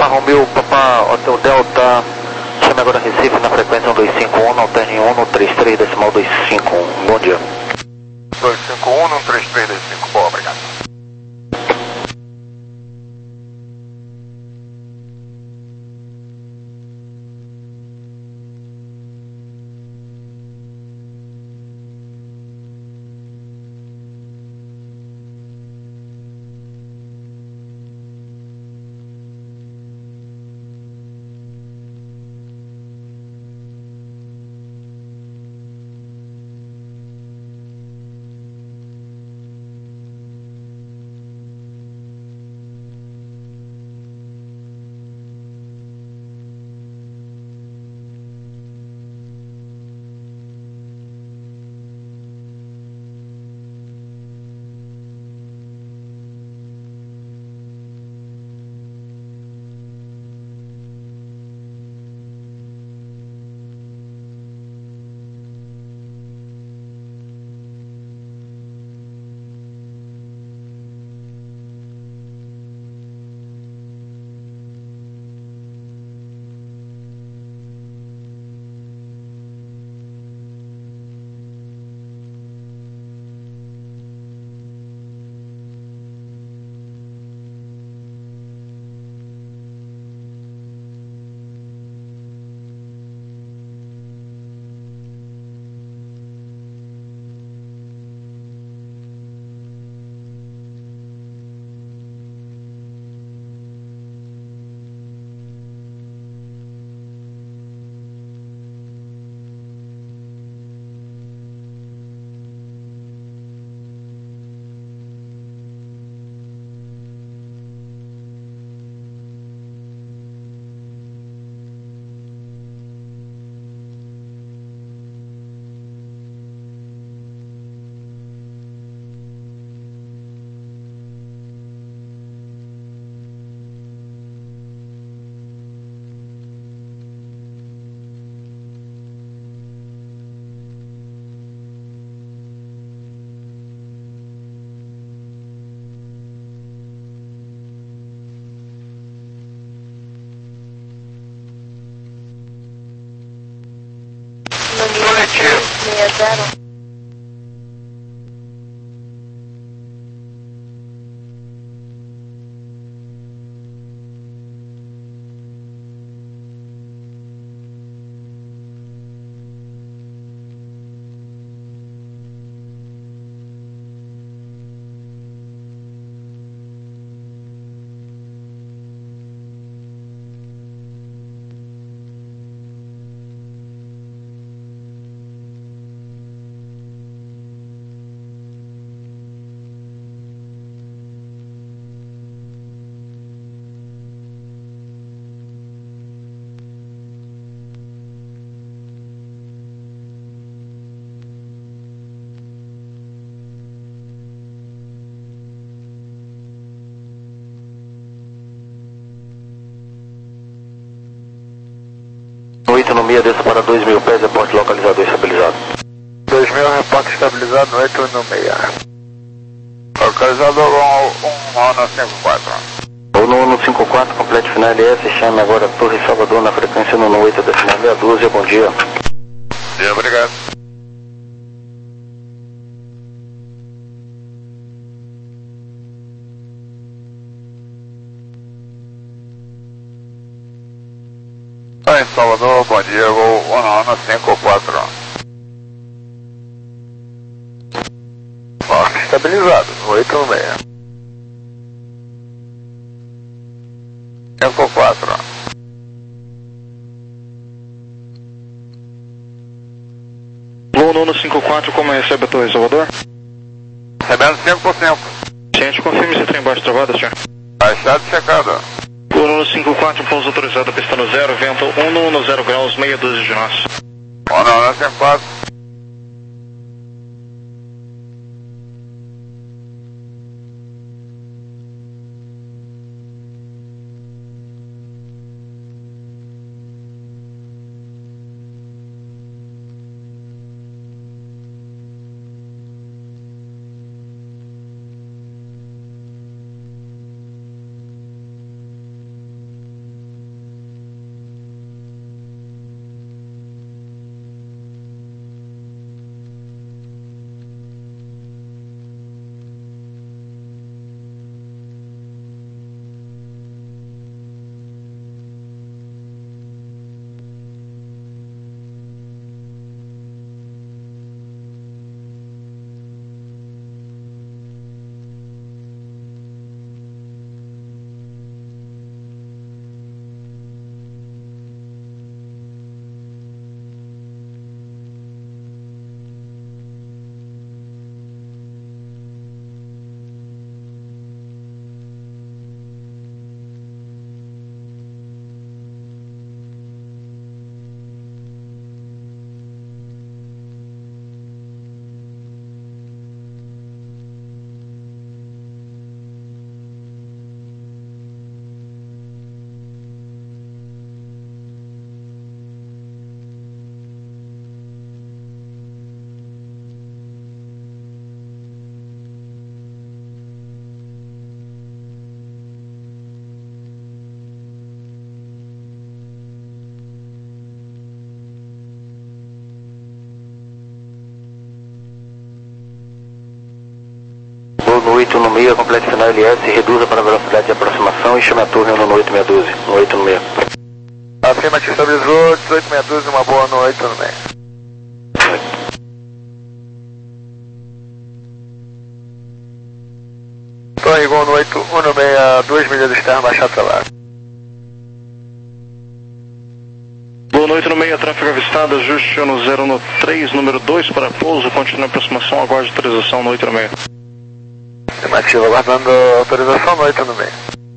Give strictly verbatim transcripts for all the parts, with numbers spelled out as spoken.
Romeo, Papa, Hotel Delta, chame agora Recife na frequência um dois cinco um, alterne um no três três decimal dois cinco um, bom dia. dois cinco um no três três dois cinco, bom, obrigado. seis zero. oito no meia, desça para dois mil pés, reporte localizador estabilizado. dois mil, reporte estabilizado no oito no meia. Localizador um ano cinco quatro. O no cinco quatro, complete final L S, chame agora Torre Salvador na frequência no oito decimal meia dúzia, bom dia. Bom dia, obrigado. Em Salvador, bom dia, vou um ano cinco quatro. Ó, estabilizado, oito no meia. cinco quatro. Luna no cinco quatro, como recebe a Torre Salvador? Recebendo cinco por cinco. Ciente, confirme se tem embaixo travada, senhor. Baixado e checado. Luna no cinco quatro, pouso autorizado, pista no zero, vento um no zero graus, meia dúzia de nós. um ano cinco quatro. oito no meio, complete final L S, reduza para a velocidade de aproximação e chame a torre um no oito seis um dois, no oito no meio. Afirmativo, estabilizou, dezoito seis um dois, uma boa noite no meio. Torre Gol no oito um no meio, a duas milhas externas, baixar para lá. Boa noite no meio, tráfego avistado, ajuste no zero um três, número dois para pouso, continue a aproximação, aguarde autorização no oito no meio. Afirmativo, aguardando autorização no oito no meio.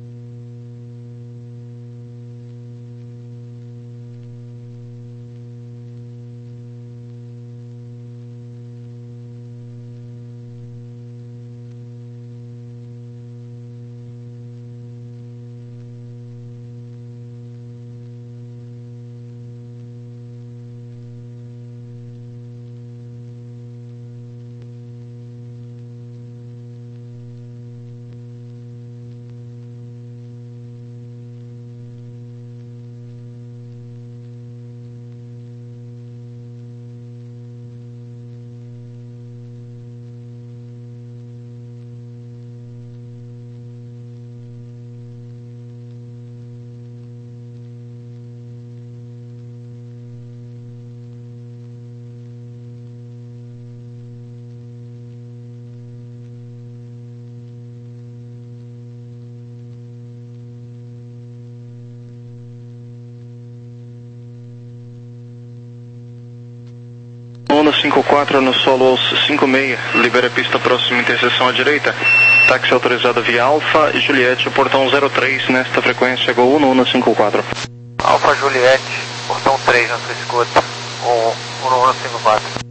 Ono cinco quatro no solo aos cinco seis, libera a pista próxima interseção à direita. Táxi autorizado via Alfa Juliette, portão zero três, nesta frequência Gol um no cinco quatro. Alfa Juliette, portão três na sua escuta, um no cinco quatro.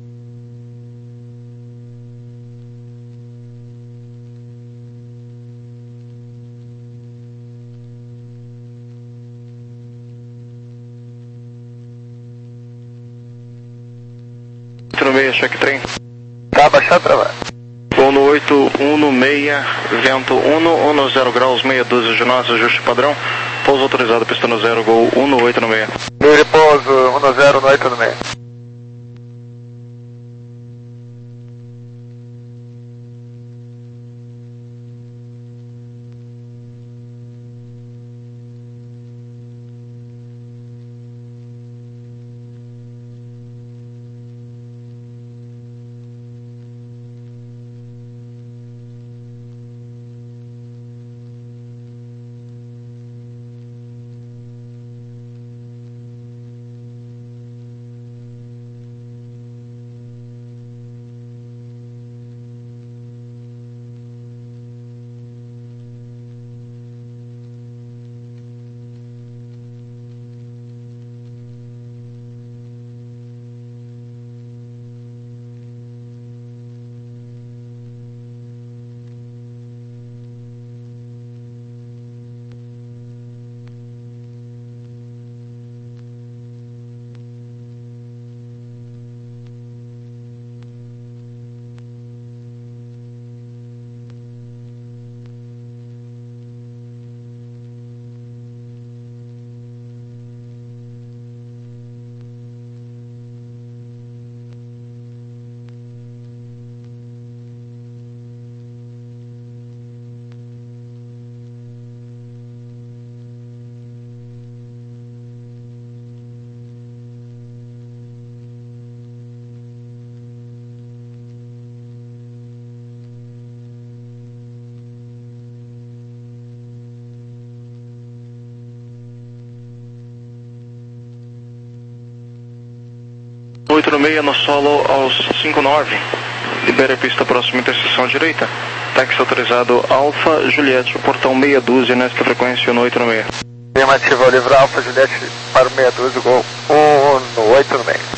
No meio, check trem. Tá, baixar para lá. Gol no oito um no seis, vento um no um zero graus, meia dúzia de nós, ajuste padrão. Pouso autorizado, pista no zero, Gol um no oito no seis. Livre pouso, um no zero no oito no meio. oito no seis no solo aos cinco nove, libera a pista próxima interseção à direita. Táxi autorizado Alfa Juliette, portão meia dúzia, nesta frequência no oito no seis. Afirmativo, livre Alfa Juliette para o meia dúzia, Gol um no oito no meio.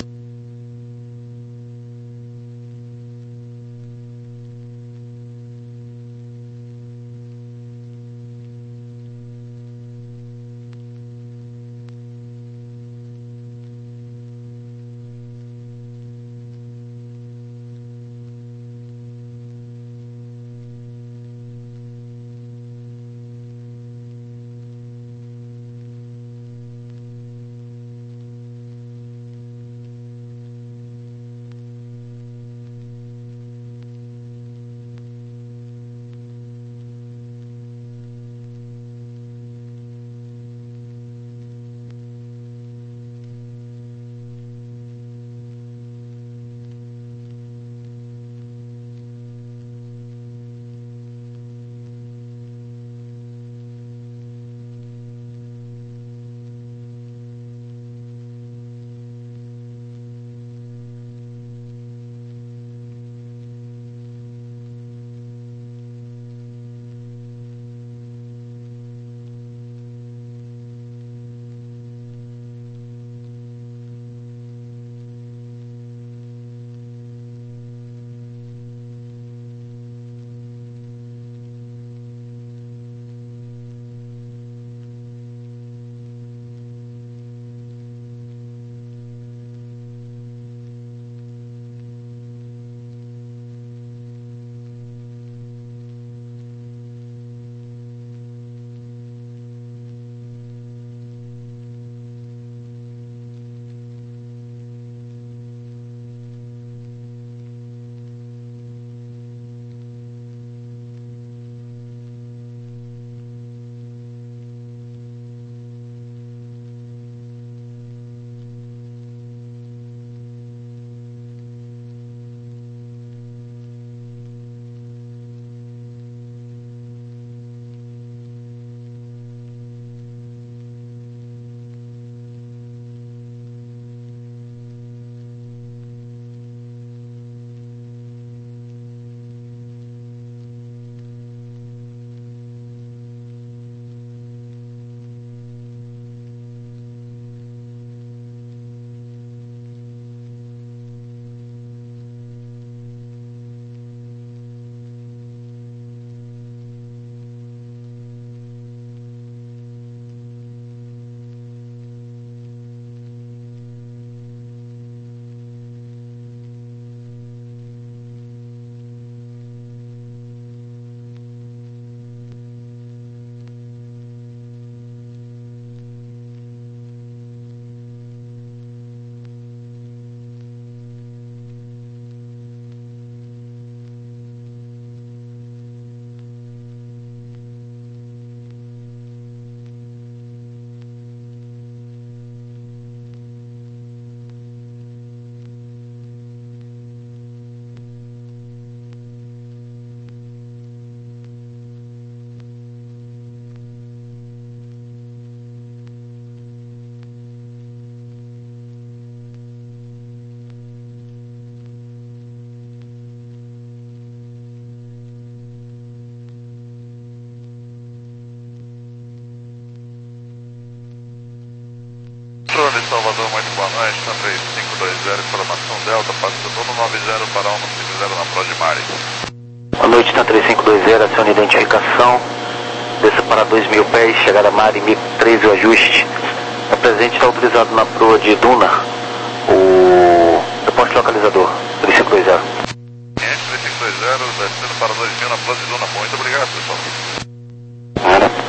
Controle Salvador, muito boa noite, na três cinco dois zero, informação Delta, passando no nove zero para um no cinco zero na Prodimari. Boa noite, na três cinco dois zero, acione identificação, desça para dois mil pés, chegada Mari, M I P treze, o ajuste. O presente está autorizado na proa de Duna, o reporte localizador, três cinco dois zero. três cinco dois zero, descendo para dois mil na proa de Duna, muito obrigado, pessoal. Nada.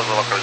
localização.